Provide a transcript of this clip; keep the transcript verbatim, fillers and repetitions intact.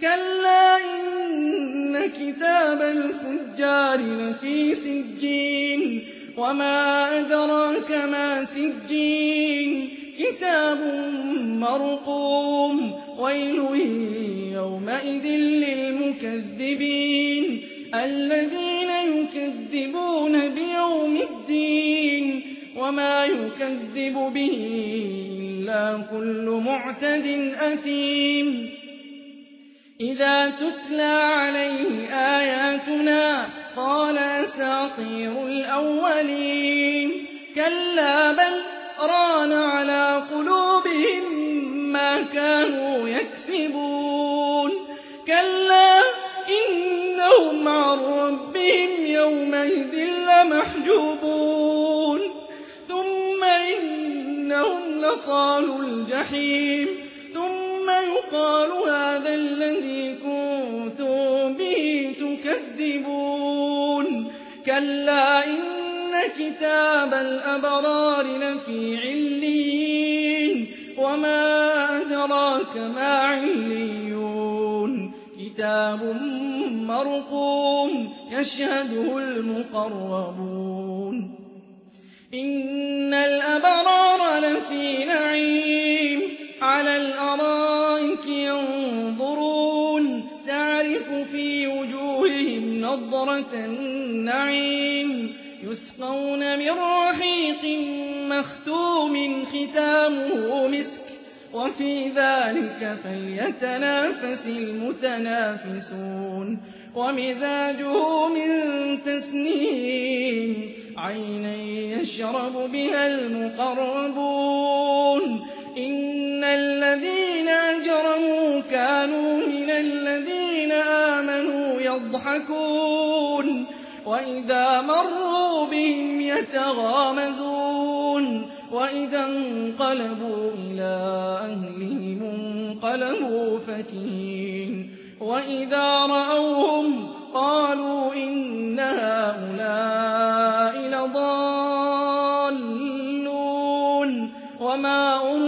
كَلَّا إِنَّ كِتَابَ الْفُجَّارِ لَفِي سِجِّينٍ وَمَا أَدْرَاكَ مَا سِجِّينٌ كِتَابٌ مَّرْقُومٌ وَيْلٌ يَوْمَئِذٍ لِّلْمُكَذِّبِينَ الَّذِينَ يُكَذِّبُونَ بِيَوْمِ الدِّينِ وَمَا يُكَذِّبُ بِهِ إِلَّا كُلُّ مُعْتَدٍ أَثِيمٍ إِذَا تُتْلَىٰ عَلَيْهِ آيَاتُنَا قَالَ أَسَاطِيرُ الْأَوَّلِينَ كَلَّا بَلْ رَانَ عَلَىٰ قُلُوبِهِم مَّا كَانُوا يَكْسِبُونَ كَلَّا إِنَّهُمْ عَن رَّبِّهِمْ يَوْمَئِذٍ لَّمَحْجُوبُونَ ثُمَّ إِنَّهُمْ لَصَالُو الْجَحِيمِ ثُمَّ يُقَالُ هَٰذَا الَّذِي كُنتُم بِهِ تُكَذِّبُونَ كَلَّا إِنَّ كِتَابَ الْأَبْرَارِ لَفِي عِلِّيِّينَ وَمَا أَدْرَاكَ مَا عِلِّيُّونَ كِتَابٌ مَّرْقُومٌ يَشْهَدُهُ الْمُقَرَّبُونَ إِنَّ الْأَبْرَارَ لَفِي نَعِيمٍ عَلَى الْأَرَائِكِ يَنظُرُونَ تَعْرِفُ فِي وُجُوهِهِمْ نَضْرَةَ النَّعِيمِ يُسْقَوْنَ مِن رَّحِيقٍ مَّخْتُومٍ خِتَامُهُ مِسْكٌ وَفِي ذَٰلِكَ فَلْيَتَنَافَسِ الْمُتَنَافِسُونَ وَمِزَاجُهُ مِن تَسْنِيمٍ عَيْنًا يَشْرَبُ بِهَا الْمُقَرَّبُونَ إِنَّ الَّذِينَ أَجْرَمُوا كَانُوا مِنَ الَّذِينَ آمَنُوا يَضْحَكُونَ وَإِذَا مَرُّوا بِهِمْ يَتَغَامَزُونَ وَإِذَا انقَلَبُوا إِلَىٰ أَهْلِهِمُ انقَلَبُوا فَكِهِينَ وَإِذَا رَأَوْهُمْ قَالُوا إِنَّ هَٰؤُلَاءِ لَضَالُّونَ وَمَا